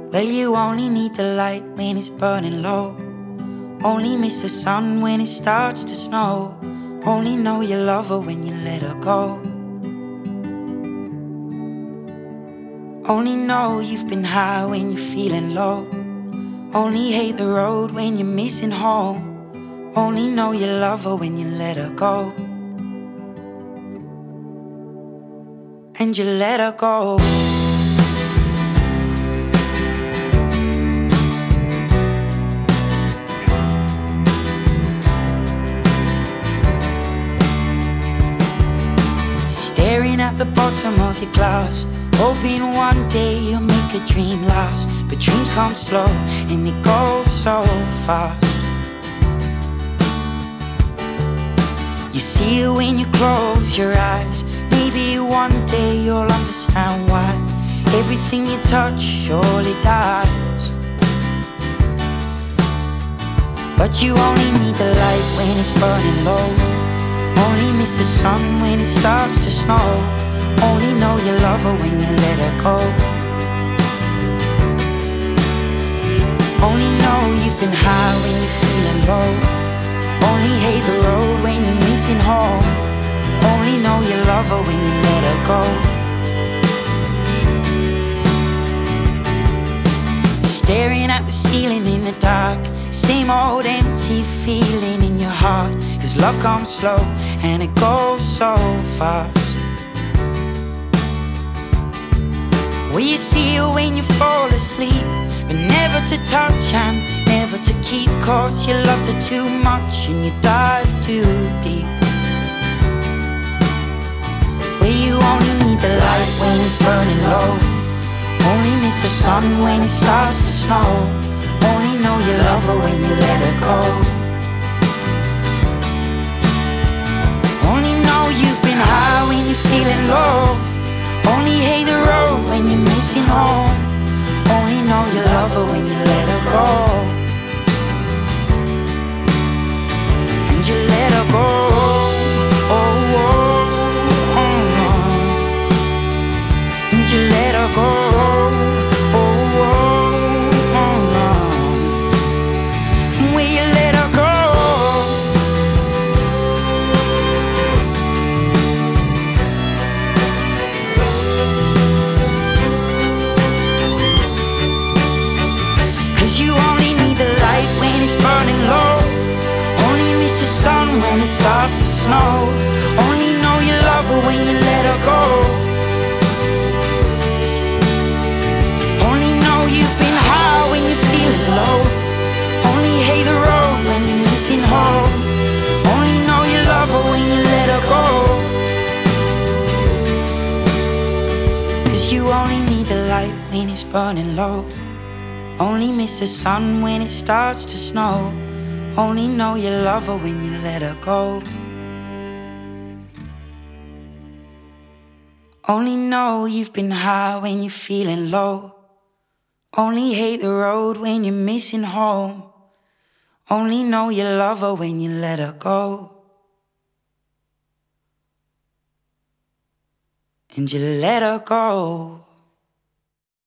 Well, you only need the light when it's burning low. Only miss the sun when it starts to snow. Only know you love her when you let her go. Only know you've been high when you're feeling low. Only hate the road when you're missing home. Only know you love her when you let her go. And you let her go. Staring at the bottom of your glass, hoping one day you'll make a dream last. But dreams come slow and they go so fast. You see it when you close your eyes. Maybe one day you'll understand why everything you touch surely dies. But you only need the light when it's burning low. Only miss the sun when it starts to snow. Only know you love her when you let her go. Only know you've been high when you're feeling low. Only hate the road when you're missing home. Only know you love her when you let her go. Staring at the ceiling in the dark, same old empty feeling in your heart. 'Cause love comes slow and it goes so fast. Well, you see her when you fall asleep, but never to touch and never to keep. 'Cause you loved her too much and you dive too deep. Well, you only need the light when it's burning low. Only miss the sun when it starts to snow. Only know you love her when you let her go. Only know you've been high when you're feeling low. Only hate the road when you're missing home. Only know you love her when you let her go. And you let her go. Oh, oh, oh, oh. And you let her go. Oh, oh, oh, oh. Will you let her go? You only need the light when it's burning low. Only miss the sun when it starts to snow. Only know you love her when you let her go. Only know you've been high when you're feeling low. Only hate the road when you're missing home. Only know you love her when you let her go. 'Cause you only need the light when it's burning low. Only miss the sun when it starts to snow. Only know you love her when you let her go. Only know you've been high when you're feeling low. Only hate the road when you're missing home. Only know you love her when you let her go. And you let her go.